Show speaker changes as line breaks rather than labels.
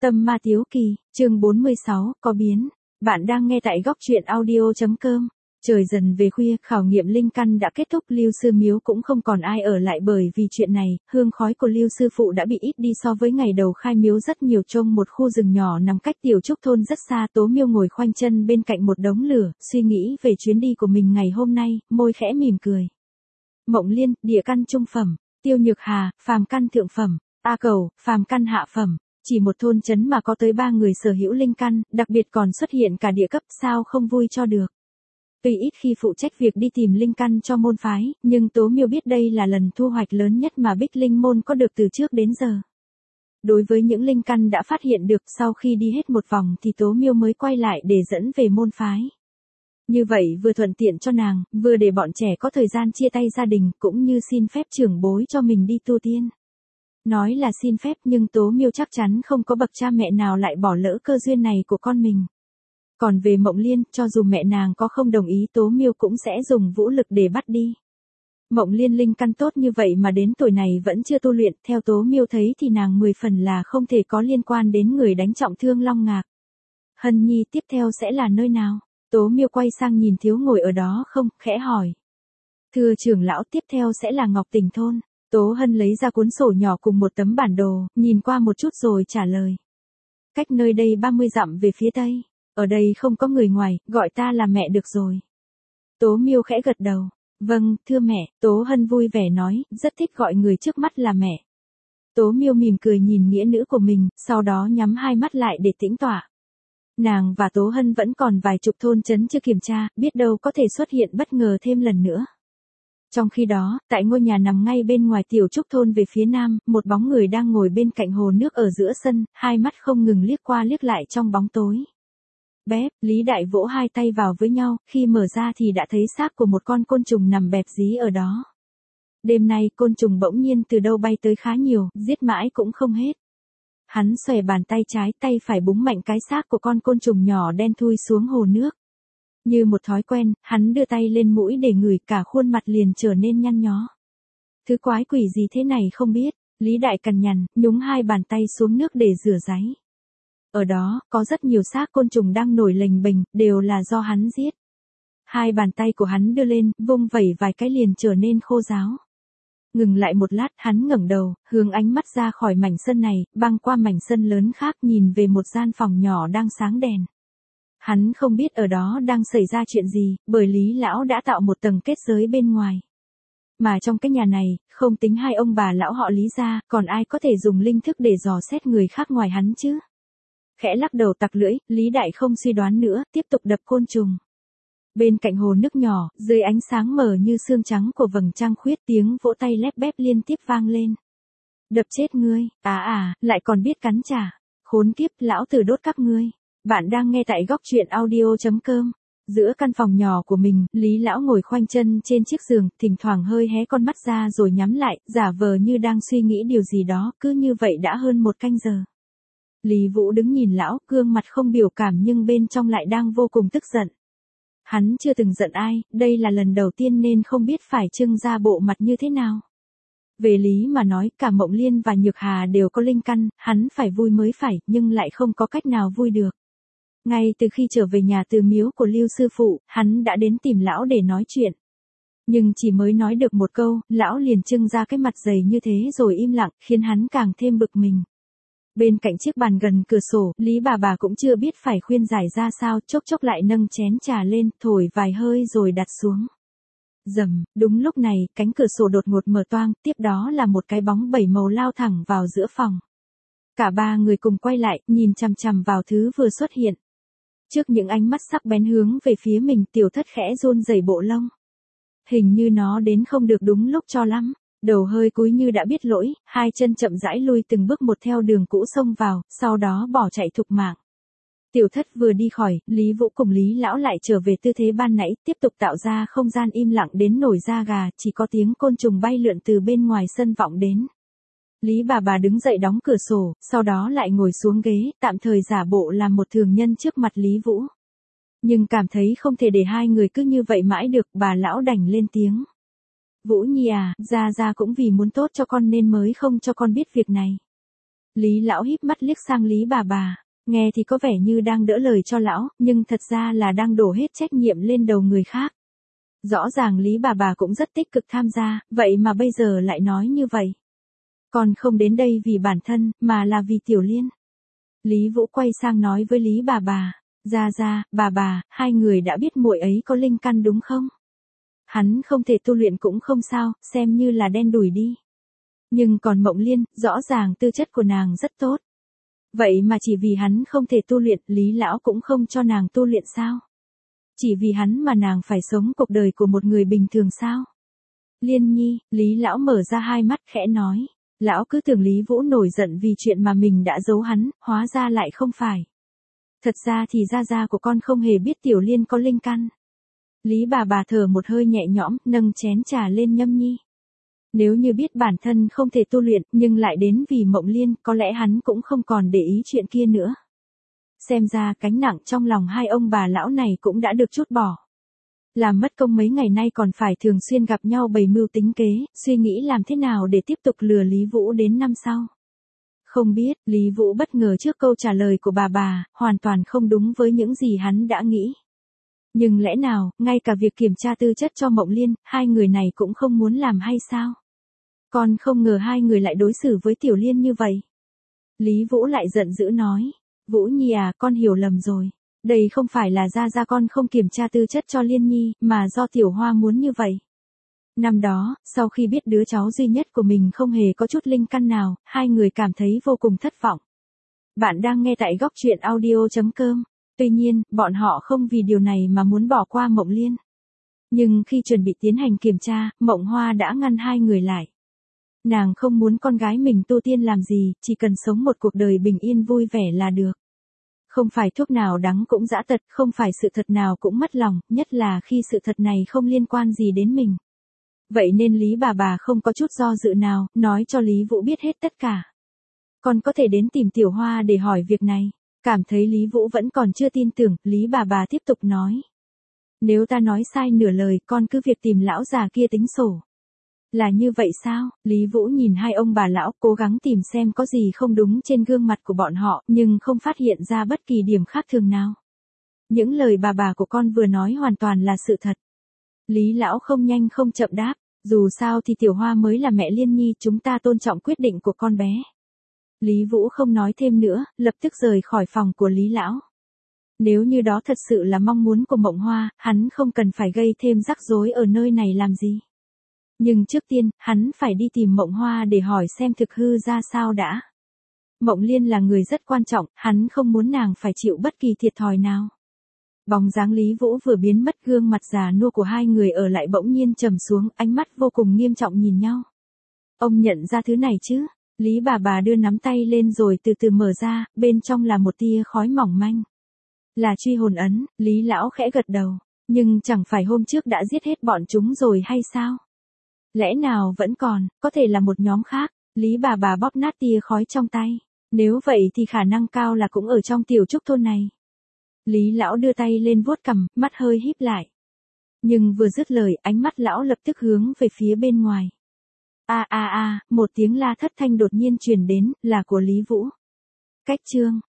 Tâm ma tiếu kỳ, chương 46, có biến. Bạn đang nghe tại góc truyện audio.com. Trời dần về khuya, khảo nghiệm linh căn đã kết thúc, Lưu sư miếu cũng không còn ai ở lại bởi vì chuyện này, hương khói của Lưu sư phụ đã bị ít đi so với ngày đầu khai miếu rất nhiều. Trong một khu rừng nhỏ nằm cách Tiểu Trúc thôn rất xa, Tố Miêu ngồi khoanh chân bên cạnh một đống lửa, suy nghĩ về chuyến đi của mình ngày hôm nay, môi khẽ mỉm cười. Mộng Liên, địa căn trung phẩm, Tiêu Nhược Hà, phàm căn thượng phẩm, A Cầu, phàm căn hạ phẩm. Chỉ một thôn trấn mà có tới 3 người sở hữu linh căn, đặc biệt còn xuất hiện cả địa cấp, sao không vui cho được. Tuy ít khi phụ trách việc đi tìm linh căn cho môn phái, nhưng Tố Miêu biết đây là lần thu hoạch lớn nhất mà Bích Linh môn có được từ trước đến giờ. Đối với những linh căn đã phát hiện được, sau khi đi hết một vòng thì Tố Miêu mới quay lại để dẫn về môn phái. Như vậy vừa thuận tiện cho nàng, vừa để bọn trẻ có thời gian chia tay gia đình, cũng như xin phép trưởng bối cho mình đi tu tiên. Nói là xin phép nhưng Tố Miêu chắc chắn không có bậc cha mẹ nào lại bỏ lỡ cơ duyên này của con mình. Còn về Mộng Liên, cho dù mẹ nàng có không đồng ý, Tố Miêu cũng sẽ dùng vũ lực để bắt đi. Mộng Liên linh căn tốt như vậy mà đến tuổi này vẫn chưa tu luyện, theo Tố Miêu thấy thì nàng 10 phần là không thể có liên quan đến người đánh trọng thương Long Ngạc. Hân Nhi, tiếp theo sẽ là nơi nào? Tố Miêu quay sang nhìn Thiếu ngồi ở đó không, khẽ hỏi. Thưa trưởng lão, tiếp theo sẽ là Ngọc Tỉnh thôn. Tố Hân lấy ra cuốn sổ nhỏ cùng một tấm bản đồ, nhìn qua một chút rồi trả lời. Cách nơi đây 30 dặm về phía tây, ở đây không có người ngoài, gọi ta là mẹ được rồi. Tố Miêu khẽ gật đầu. Vâng, thưa mẹ, Tố Hân vui vẻ nói, rất thích gọi người trước mắt là mẹ. Tố Miêu mỉm cười nhìn nghĩa nữ của mình, sau đó nhắm hai mắt lại để tĩnh tọa. Nàng và Tố Hân vẫn còn vài chục thôn trấn chưa kiểm tra, biết đâu có thể xuất hiện bất ngờ thêm lần nữa. Trong khi đó, tại ngôi nhà nằm ngay bên ngoài Tiểu Trúc thôn về phía nam, một bóng người đang ngồi bên cạnh hồ nước ở giữa sân, hai mắt không ngừng liếc qua liếc lại trong bóng tối. Bép, Lý Đại vỗ hai tay vào với nhau, khi mở ra thì đã thấy xác của một con côn trùng nằm bẹp dí ở đó. Đêm nay côn trùng bỗng nhiên từ đâu bay tới khá nhiều, giết mãi cũng không hết. Hắn xòe bàn tay trái, tay phải búng mạnh cái xác của con côn trùng nhỏ đen thui xuống hồ nước. Như một thói quen, hắn đưa tay lên mũi để ngửi, cả khuôn mặt liền trở nên nhăn nhó. Thứ quái quỷ gì thế này không biết, Lý Đại cằn nhằn, nhúng hai bàn tay xuống nước để rửa ráy. Ở đó, có rất nhiều xác côn trùng đang nổi lềnh bềnh, đều là do hắn giết. Hai bàn tay của hắn đưa lên, vung vẩy vài cái liền trở nên khô ráo. Ngừng lại một lát, hắn ngẩng đầu, hướng ánh mắt ra khỏi mảnh sân này, băng qua mảnh sân lớn khác, nhìn về một gian phòng nhỏ đang sáng đèn. Hắn không biết ở đó đang xảy ra chuyện gì, bởi Lý lão đã tạo một tầng kết giới bên ngoài. Mà trong cái nhà này, không tính hai ông bà lão họ Lý ra, còn ai có thể dùng linh thức để dò xét người khác ngoài hắn chứ? Khẽ lắc đầu tặc lưỡi, Lý Đại không suy đoán nữa, tiếp tục đập côn trùng. Bên cạnh hồ nước nhỏ, dưới ánh sáng mờ như xương trắng của vầng trăng khuyết, tiếng vỗ tay lép bép liên tiếp vang lên. Đập chết ngươi, lại còn biết cắn trả. Khốn kiếp, lão tử đốt các ngươi. Bạn đang nghe tại góc truyện audio.com. Giữa căn phòng nhỏ của mình, Lý lão ngồi khoanh chân trên chiếc giường, thỉnh thoảng hơi hé con mắt ra rồi nhắm lại, giả vờ như đang suy nghĩ điều gì đó, cứ như vậy đã hơn một canh giờ. Lý Vũ đứng nhìn lão, gương mặt không biểu cảm nhưng bên trong lại đang vô cùng tức giận. Hắn chưa từng giận ai, đây là lần đầu tiên nên không biết phải trưng ra bộ mặt như thế nào. Về lý mà nói, cả Mộng Liên và Nhược Hà đều có linh căn, hắn phải vui mới phải, nhưng lại không có cách nào vui được. Ngay từ khi trở về nhà từ miếu của Lưu sư phụ, hắn đã đến tìm lão để nói chuyện. Nhưng chỉ mới nói được một câu, lão liền trưng ra cái mặt dày như thế rồi im lặng, khiến hắn càng thêm bực mình. Bên cạnh chiếc bàn gần cửa sổ, Lý bà cũng chưa biết phải khuyên giải ra sao, chốc chốc lại nâng chén trà lên, thổi vài hơi rồi đặt xuống. Rầm, đúng lúc này, cánh cửa sổ đột ngột mở toang, tiếp đó là một cái bóng 7 màu lao thẳng vào giữa phòng. Cả ba người cùng quay lại, nhìn chằm chằm vào thứ vừa xuất hiện. Trước những ánh mắt sắc bén hướng về phía mình, Tiểu Thất khẽ run rẩy bộ lông. Hình như nó đến không được đúng lúc cho lắm. Đầu hơi cúi như đã biết lỗi, hai chân chậm rãi lui từng bước một theo đường cũ xông vào, sau đó bỏ chạy thục mạng. Tiểu Thất vừa đi khỏi, Lý Vũ cùng Lý lão lại trở về tư thế ban nãy, tiếp tục tạo ra không gian im lặng đến nổi da gà, chỉ có tiếng côn trùng bay lượn từ bên ngoài sân vọng đến. Lý bà đứng dậy đóng cửa sổ, sau đó lại ngồi xuống ghế, tạm thời giả bộ làm một thường nhân trước mặt Lý Vũ. Nhưng cảm thấy không thể để hai người cứ như vậy mãi được, bà lão đành lên tiếng. Vũ Nhi à, Gia Gia cũng vì muốn tốt cho con nên mới không cho con biết việc này. Lý lão híp mắt liếc sang Lý bà, nghe thì có vẻ như đang đỡ lời cho lão, nhưng thật ra là đang đổ hết trách nhiệm lên đầu người khác. Rõ ràng Lý bà cũng rất tích cực tham gia, vậy mà bây giờ lại nói như vậy. Con không đến đây vì bản thân, mà là vì Tiểu Liên. Lý Vũ quay sang nói với Lý bà, bà, hai người đã biết muội ấy có linh căn đúng không? Hắn không thể tu luyện cũng không sao, xem như là đen đủi đi. Nhưng còn Mộng Liên, rõ ràng tư chất của nàng rất tốt. Vậy mà chỉ vì hắn không thể tu luyện, Lý lão cũng không cho nàng tu luyện sao? Chỉ vì hắn mà nàng phải sống cuộc đời của một người bình thường sao? Liên Nhi, Lý lão mở ra hai mắt khẽ nói. Lão cứ tưởng Lý Vũ nổi giận vì chuyện mà mình đã giấu hắn, hóa ra lại không phải. Thật ra thì gia của con không hề biết Tiểu Liên có linh căn. Lý bà thở một hơi nhẹ nhõm, nâng chén trà lên nhâm nhi. Nếu như biết bản thân không thể tu luyện, nhưng lại đến vì Mộng Liên, có lẽ hắn cũng không còn để ý chuyện kia nữa. Xem ra cánh nặng trong lòng hai ông bà lão này cũng đã được trút bỏ. Làm mất công mấy ngày nay còn phải thường xuyên gặp nhau bày mưu tính kế, suy nghĩ làm thế nào để tiếp tục lừa Lý Vũ đến năm sau. Không biết, Lý Vũ bất ngờ trước câu trả lời của bà, hoàn toàn không đúng với những gì hắn đã nghĩ. Nhưng lẽ nào, ngay cả việc kiểm tra tư chất cho Mộng Liên, hai người này cũng không muốn làm hay sao? Con không ngờ hai người lại đối xử với Tiểu Liên như vậy. Lý Vũ lại giận dữ nói. Vũ Nhi à, con hiểu lầm rồi. Đây không phải là gia con không kiểm tra tư chất cho Liên Nhi, mà do Tiểu Hoa muốn như vậy. Năm đó, sau khi biết đứa cháu duy nhất của mình không hề có chút linh căn nào, hai người cảm thấy vô cùng thất vọng. Bạn đang nghe tại góc truyện audio.com. Tuy nhiên, bọn họ không vì điều này mà muốn bỏ qua Mộng Liên. Nhưng khi chuẩn bị tiến hành kiểm tra, Mộng Hoa đã ngăn hai người lại. Nàng không muốn con gái mình tu tiên làm gì, chỉ cần sống một cuộc đời bình yên vui vẻ là được. Không phải thuốc nào đắng cũng dã tật, không phải sự thật nào cũng mất lòng, nhất là khi sự thật này không liên quan gì đến mình. Vậy nên Lý bà không có chút do dự nào, nói cho Lý Vũ biết hết tất cả. Con có thể đến tìm Tiểu Hoa để hỏi việc này. Cảm thấy Lý Vũ vẫn còn chưa tin tưởng, Lý bà tiếp tục nói. Nếu ta nói sai nửa lời, con cứ việc tìm lão già kia tính sổ. Là như vậy sao? Lý Vũ nhìn hai ông bà lão, cố gắng tìm xem có gì không đúng trên gương mặt của bọn họ, nhưng không phát hiện ra bất kỳ điểm khác thường nào. Những lời bà của con vừa nói hoàn toàn là sự thật. Lý lão không nhanh không chậm đáp, dù sao thì Tiểu Hoa mới là mẹ Liên Nhi, chúng ta tôn trọng quyết định của con bé. Lý Vũ không nói thêm nữa, lập tức rời khỏi phòng của Lý lão. Nếu như đó thật sự là mong muốn của Mộng Hoa, hắn không cần phải gây thêm rắc rối ở nơi này làm gì. Nhưng trước tiên, hắn phải đi tìm Mộng Hoa để hỏi xem thực hư ra sao đã. Mộng Liên là người rất quan trọng, hắn không muốn nàng phải chịu bất kỳ thiệt thòi nào. Bóng dáng Lý Vũ vừa biến mất, gương mặt già nua của hai người ở lại bỗng nhiên trầm xuống, ánh mắt vô cùng nghiêm trọng nhìn nhau. Ông nhận ra thứ này chứ? Lý bà đưa nắm tay lên rồi từ từ mở ra, bên trong là một tia khói mỏng manh. Là truy hồn ấn, Lý lão khẽ gật đầu. Nhưng chẳng phải hôm trước đã giết hết bọn chúng rồi hay sao? Lẽ nào vẫn còn, có thể là một nhóm khác. Lý bà bóp nát tia khói trong tay. Nếu vậy thì khả năng cao là cũng ở trong tiểu trúc thôn này. Lý lão đưa tay lên vuốt cằm, mắt hơi híp lại. Nhưng vừa dứt lời, ánh mắt lão lập tức hướng về phía bên ngoài. Một tiếng la thất thanh đột nhiên truyền đến, là của Lý Vũ. Cách chương